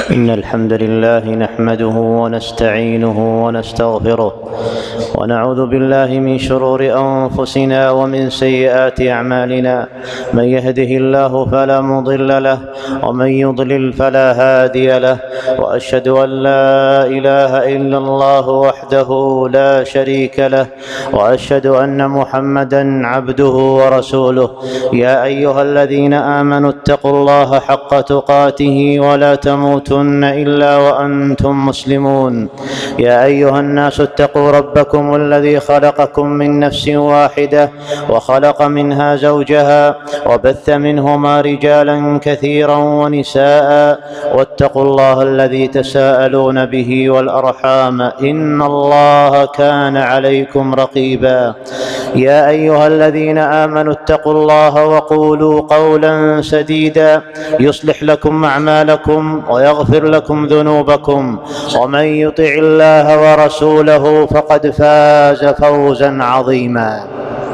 إن الحمد لله نحمده ونستعينه ونستغفره ونعوذ بالله من شرور أنفسنا ومن سيئات أعمالنا. من يهده الله فلا مضل له ومن يضلل فلا هادي له، وأشهد أن لا إله إلا الله وحده لا شريك له، وأشهد أن محمدًا عبده ورسوله. يا أيها الذين آمنوا اتقوا الله حق تقاته ولا تموتن إلا وأنتم مسلمون. يا أيها الناس اتقوا ربكم الذي خلقكم من نفس واحدة وخلق منها زوجها وبث منهما رجالا كثيرا ونساء، واتقوا الله الذي تساءلون به والأرحام إن الله كان عليكم رقيبا. يا أيها الذين آمنوا اتقوا الله وقولوا قولا سديدا يصلح لكم أعمالكم ويغفر لكم ذنوبكم، ومن يطع الله ورسوله فقد فاز فوزا عظيما.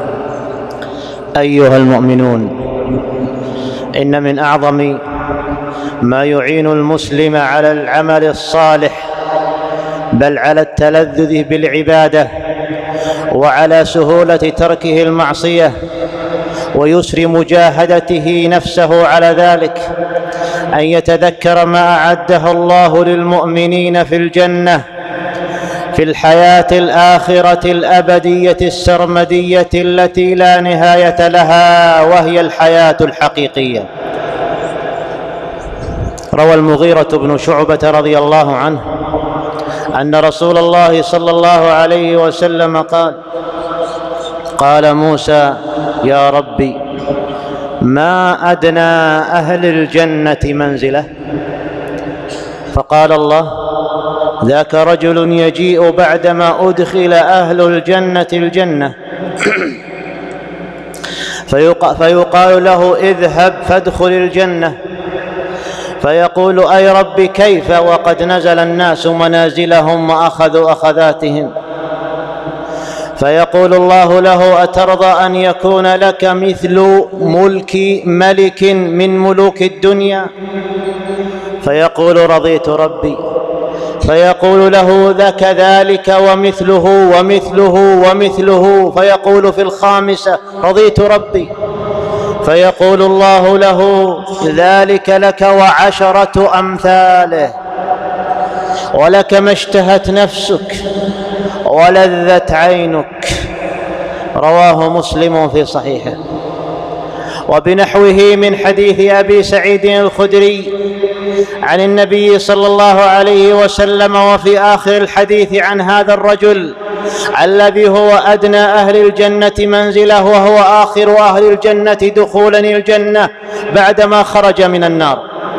أيها المؤمنون، إن من أعظم ما يعين المسلم على العمل الصالح، بل على التلذذ بالعبادة وعلى سهولة تركه المعصية ويسر مجاهدته نفسه على ذلك، أن يتذكر ما أعده الله للمؤمنين في الجنة في الحياة الآخرة الأبدية السرمدية التي لا نهاية لها، وهي الحياة الحقيقية. روى المغيرة بن شعبة رضي الله عنه أن رسول الله صلى الله عليه وسلم قال موسى: يا ربي، ما أدنى أهل الجنة منزلة؟ فقال الله: ذاك رجل يجيء بعدما أدخل أهل الجنة الجنة فيقال له: اذهب فادخل الجنة، فيقول: أي رب كيف وقد نزل الناس منازلهم وأخذوا أخذاتهم؟ فيقول الله له: أترضى أن يكون لك مثل ملك ملك من ملوك الدنيا؟ فيقول: رضيت ربي. فيقول له: كذلك ومثله ومثله ومثله. فيقول في الخامسة: رضيت ربي. فيقول الله له: ذلك لك وعشرة أمثاله، ولك ما اشتهت نفسك ولذت عينك. رواه مسلم في صحيحه. وبنحوه من حديث أبي سعيد الخدري عن النبي صلى الله عليه وسلم، وفي آخر الحديث عن هذا الرجل الذي هو أدنى أهل الجنة منزله وهو آخر أهل الجنة دخولا الجنة بعدما خرج من النار.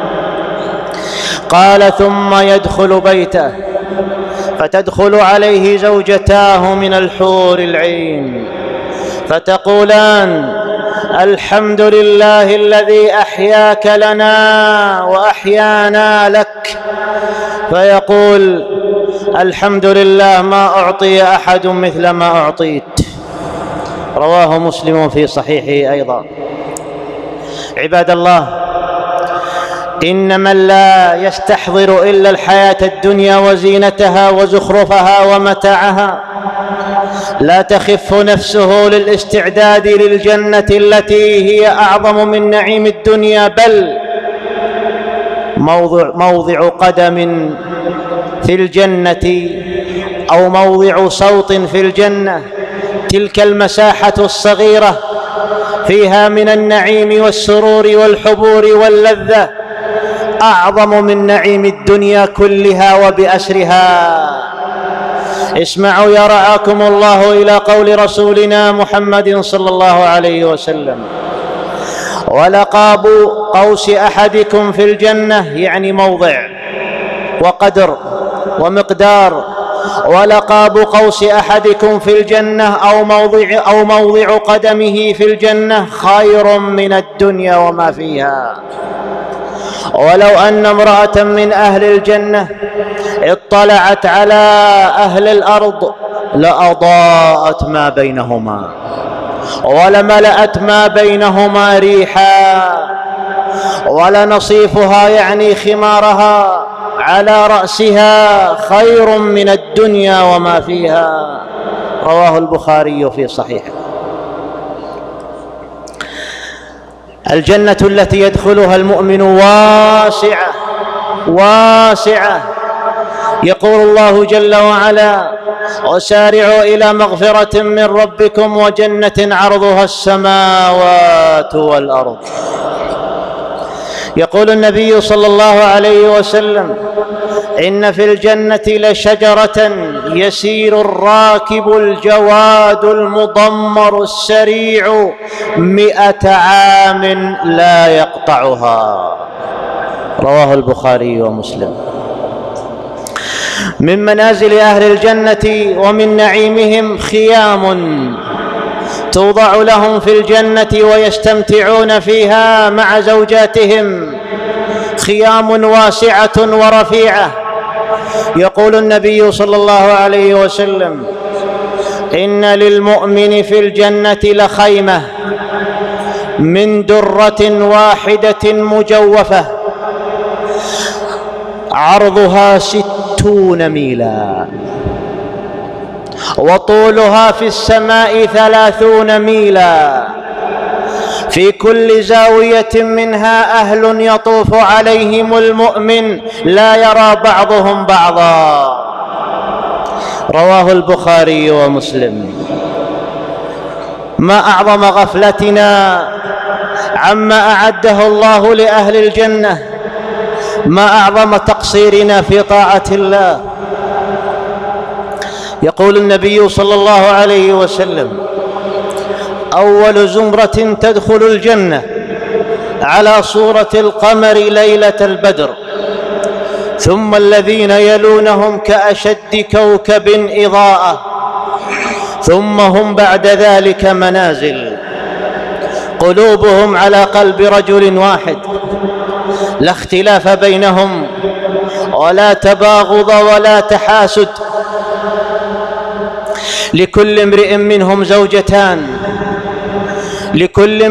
قال: ثم يدخل بيته فتدخل عليه زوجتاه من الحور العين فتقولان: الحمد لله الذي أحياك لنا وأحيانا لك. فيقول: الحمد لله، ما أعطي أحد مثل ما أعطيت. رواه مسلم في صحيحه أيضا. عباد الله، إن من لا يستحضر إلا الحياة الدنيا وزينتها وزخرفها ومتاعها لا تخف نفسه للاستعداد للجنة التي هي أعظم من نعيم الدنيا، بل موضع قدم في الجنة أو موضع صوت في الجنة، تلك المساحة الصغيرة فيها من النعيم والسرور والحبور واللذة أعظم من نعيم الدنيا كلها وبأسرها. اسمعوا يا رعاكم الله إلى قول رسولنا محمد صلى الله عليه وسلم: ولقاب قوس أحدكم في الجنة، يعني موضع وقدر ومقدار. ولقاب قوس أحدكم في الجنة أو موضع قدمه في الجنة خير من الدنيا وما فيها. ولو أن امرأة من أهل الجنة اطلعت على أهل الأرض لأضاءت ما بينهما ولملأت ما بينهما ريحا، ولنصيفها يعني خمارها على رأسها خير من الدنيا وما فيها. رواه البخاري في صحيحه. الجنة التي يدخلها المؤمن واسعة. يقول الله جل وعلا: وسارعوا إلى مغفرة من ربكم وجنة عرضها السماوات والأرض. يقول النبي صلى الله عليه وسلم: إن في الجنة لشجرة يسير الراكب الجواد المضمر السريع 100 عام لا يقطعها. رواه البخاري ومسلم. من منازل أهل الجنة ومن نعيمهم خيام توضع لهم في الجنة ويستمتعون فيها مع زوجاتهم، خيام واسعة ورفيعة. يقول النبي صلى الله عليه وسلم: إن للمؤمن في الجنة لخيمة من درة واحدة مجوفة عرضها 60 ميلا وطولها في السماء 30 ميلا، في كل زاوية منها أهل يطوف عليهم المؤمن لا يرى بعضهم بعضا. رواه البخاري ومسلم. ما أعظم غفلتنا عما أعده الله لأهل الجنة، ما أعظم تقصيرنا في طاعة الله. يقول النبي صلى الله عليه وسلم: أول زمرة تدخل الجنة على صورة القمر ليلة البدر، ثم الذين يلونهم كأشد كوكب إضاءة، ثم هم بعد ذلك منازل قلوبهم على قلب رجل واحد، لا اختلاف بينهم ولا تباغض ولا تحاسد، لكل امرئ منهم زوجتان، لكل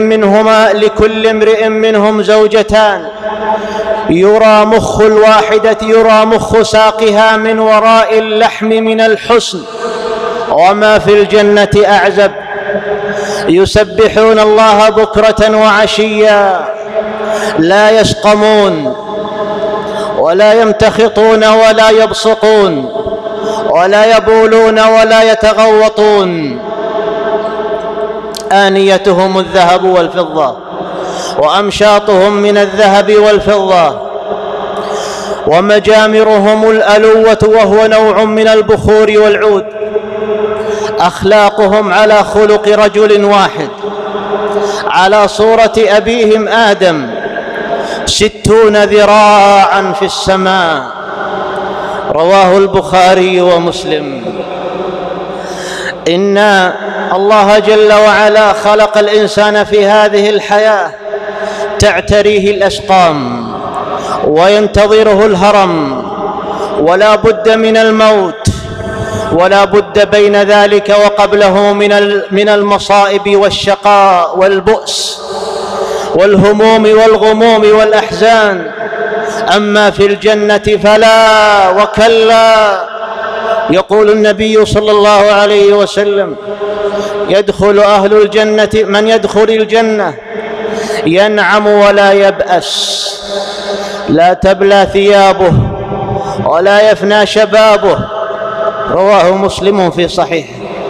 امرئ منهم زوجتان، يرى مخ الواحدة، يرى مخ ساقها من وراء اللحم من الحسن، وما في الجنة أعزب. يسبحون الله بكرة وعشيا، لا يسقمون ولا يمتخطون ولا يبصقون ولا يبولون ولا يتغوطون. آنيتهم الذهب والفضة وأمشاطهم من الذهب والفضة، ومجامرهم الألوة وهو نوع من البخور والعود. أخلاقهم على خلق رجل واحد على صورة أبيهم آدم، 60 ذراعا في السماء. رواه البخاري ومسلم. إن الله جل وعلا خلق الإنسان في هذه الحياة تعتريه الأسقام وينتظره الهرم، ولا بد من الموت، ولا بد بين ذلك وقبله من المصائب والشقاء والبؤس والهموم والغموم والأحزان. أما في الجنة فلا وكلا. يقول النبي صلى الله عليه وسلم: يدخل أهل الجنة، من يدخل الجنة ينعم ولا يبأس، لا تبلى ثيابه ولا يفنى شبابه. رواه مسلم في صحيح.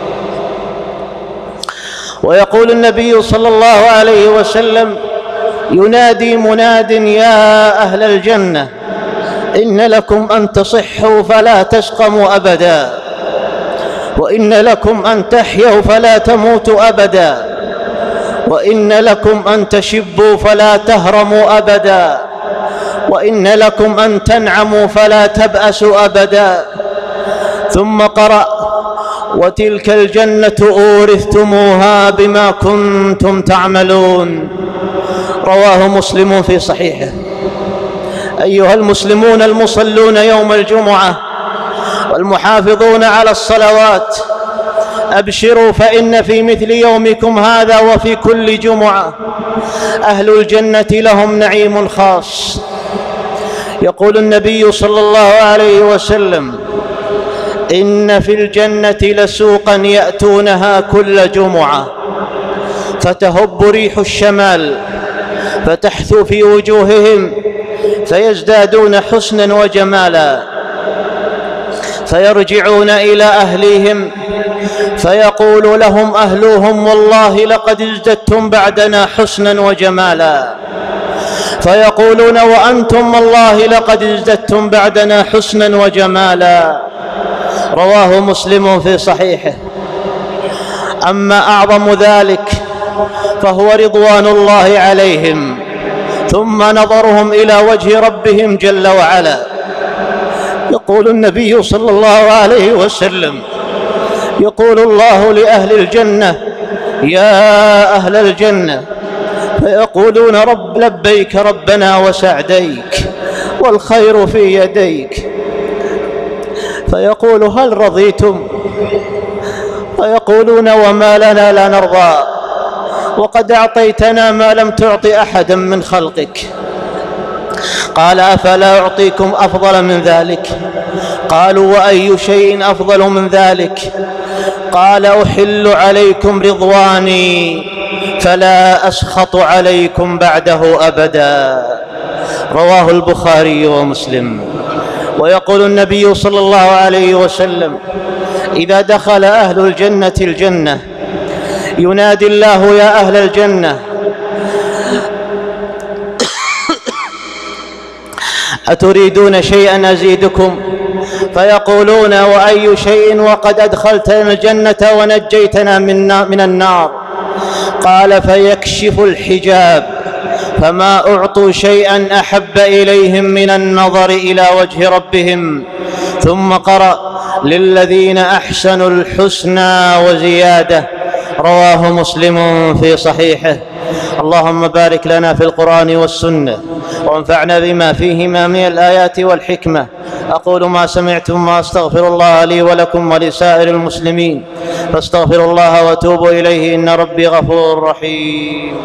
ويقول النبي صلى الله عليه وسلم: ينادي مناد: يا أهل الجنة، إن لكم أن تصحوا فلا تسقموا أبدا، وإن لكم أن تحيوا فلا تموتوا أبدا، وإن لكم أن تشبوا فلا تهرموا أبدا، وإن لكم أن تنعموا فلا تبأسوا أبدا. ثم قرأ: وتلك الجنة أورثتموها بما كنتم تعملون. رواه مسلم في صحيحه. أيها المسلمون المصلون يوم الجمعة والمحافظون على الصلوات، أبشروا، فإن في مثل يومكم هذا وفي كل جمعة أهل الجنة لهم نعيم خاص. يقول النبي صلى الله عليه وسلم: إن في الجنة لسوقا يأتونها كل جمعة فتهب ريح الشمال فتحثو في وجوههم فيزدادون حسنا وجمالا، فيرجعون إلى أهليهم فيقول لهم أهلوهم: والله لقد ازددتم بعدنا حسنا وجمالا. فيقولون: وأنتم والله لقد ازددتم بعدنا حسنا وجمالا. رواه مسلم في صحيحه. أما أعظم ذلك فهو رضوان الله عليهم ثم نظرهم إلى وجه ربهم جل وعلا. يقول النبي صلى الله عليه وسلم: يقول الله لأهل الجنة: يا أهل الجنة، فيقولون: رب لبيك ربنا وسعديك والخير في يديك. فيقول: هل رضيتم؟ فيقولون: وما لنا لا نرضى، وقد أعطيتنا ما لم تعط أحدا من خلقك. قال: أفلا أعطيكم أفضل من ذلك؟ قالوا: وأي شيء أفضل من ذلك؟ قال: أحل عليكم رضواني فلا أسخط عليكم بعده أبدا. رواه البخاري ومسلم. ويقول النبي صلى الله عليه وسلم: إذا دخل أهل الجنة الجنة ينادي الله: يا أهل الجنة، أتريدون شيئا أزيدكم؟ فيقولون: وأي شيء وقد أدخلتنا الجنة ونجيتنا من النار؟ قال: فيكشف الحجاب فما أعطوا شيئا أحب إليهم من النظر إلى وجه ربهم. ثم قرأ: للذين أحسنوا الحسنى وزيادة. رواه مسلم في صحيحه. اللهم بارك لنا في القرآن والسنة وانفعنا بما فيهما من الآيات والحكمة. أقول ما سمعتم وأستغفر الله لي ولكم ولسائر المسلمين، فاستغفروا الله وتوبوا إليه إن ربي غفور رحيم.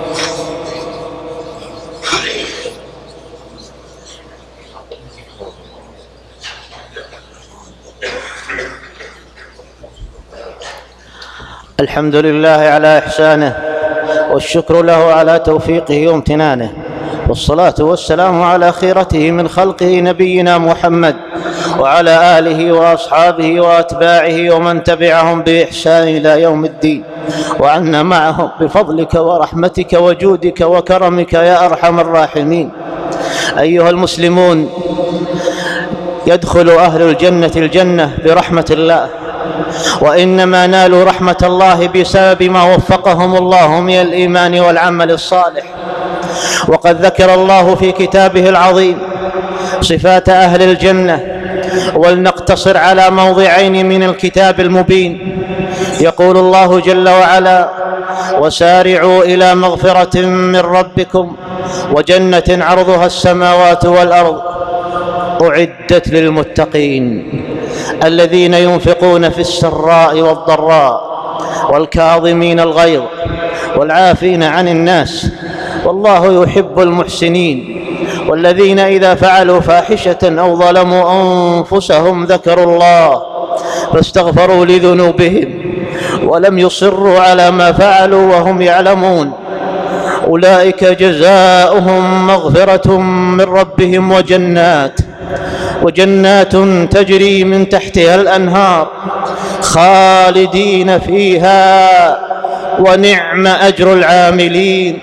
الحمد لله على إحسانه، والشكر له على توفيقه وامتنانه، والصلاة والسلام على خيرته من خلقه نبينا محمد وعلى آله وأصحابه وأتباعه ومن تبعهم بإحسان إلى يوم الدين، وعنا معهم بفضلك ورحمتك وجودك وكرمك يا أرحم الراحمين. أيها المسلمون، يدخل أهل الجنة الجنة برحمة الله، وإنما نالوا رحمة الله بسبب ما وفقهم الله من الإيمان والعمل الصالح. وقد ذكر الله في كتابه العظيم صفات أهل الجنة، ولنقتصر على موضعين من الكتاب المبين. يقول الله جل وعلا: وسارعوا إلى مغفرة من ربكم وجنة عرضها السماوات والأرض أعدت للمتقين الذين ينفقون في السراء والضراء والكاظمين الغيظ والعافين عن الناس والله يحب المحسنين، والذين إذا فعلوا فاحشة أو ظلموا أنفسهم ذكروا الله فاستغفروا لذنوبهم ولم يصروا على ما فعلوا وهم يعلمون أولئك جزاؤهم مغفرة من ربهم وجنات تجري من تحتها الأنهار خالدين فيها ونعم أجر العاملين.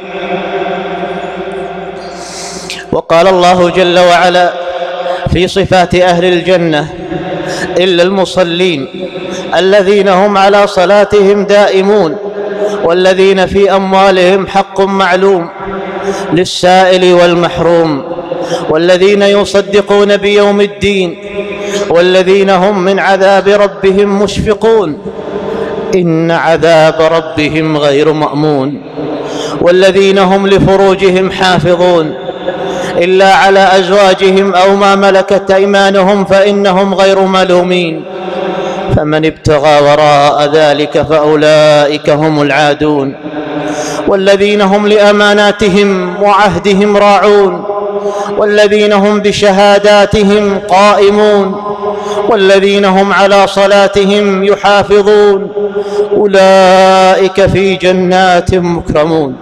وقال الله جل وعلا في صفات أهل الجنة: إلا المصلين الذين هم على صلاتهم دائمون والذين في أموالهم حق معلوم للسائل والمحروم والذين يصدقون بيوم الدين والذين هم من عذاب ربهم مشفقون إن عذاب ربهم غير مأمون والذين هم لفروجهم حافظون إلا على أزواجهم أو ما ملكت أيمانهم فإنهم غير ملومين فمن ابتغى وراء ذلك فأولئك هم العادون والذين هم لأماناتهم وعهدهم راعون والذين هم بشهاداتهم قائمون والذين هم على صلاتهم يحافظون أولئك في جنات مكرمون.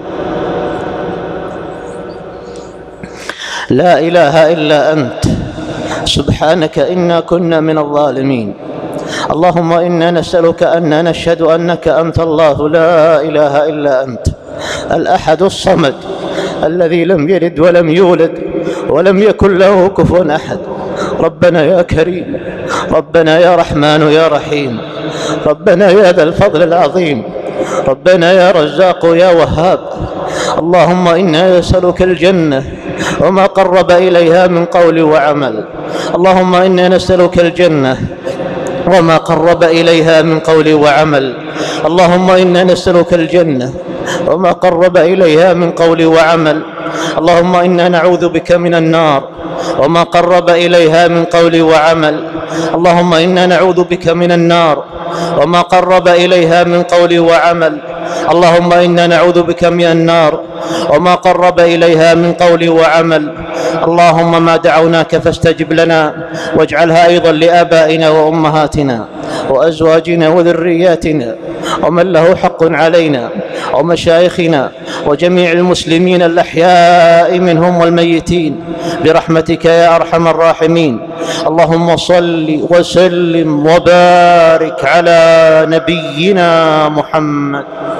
لا إله إلا أنت سبحانك إنا كنا من الظالمين. اللهم إنا نسألك أن نشهد أنك أنت الله لا إله إلا أنت الأحد الصمد الذي لم يلد ولم يولد ولم يكن له كفوا أحد. ربنا يا كريم، ربنا يا رحمن يا رحيم، ربنا يا ذا الفضل العظيم، ربنا يا رزاق يا وهاب. اللهم إنا نسألك الجنة وما قرب إليها من قول وعمل. اللهم إنا نسألك الجنة وما قرب إليها من قول وعمل. اللهم إنا نسألك الجنة وما قرب إليها من قول وعمل. اللهم إنا نعوذ بك من النار وما قرب إليها من قول وعمل. اللهم إنا نعوذ بك من النار وما قرب إليها من قول وعمل. اللهم إنا نعوذ بك من النار وما قرب إليها من قول وعمل. اللهم ما دعوناك فاستجب لنا، واجعلها أيضا لآبائنا وأمهاتنا وأزواجنا وذرياتنا ومن له حق علينا ومشايخنا وجميع المسلمين الأحياء منهم والميتين برحمتك يا أرحم الراحمين. اللهم صل وسلم وبارك على نبينا محمد.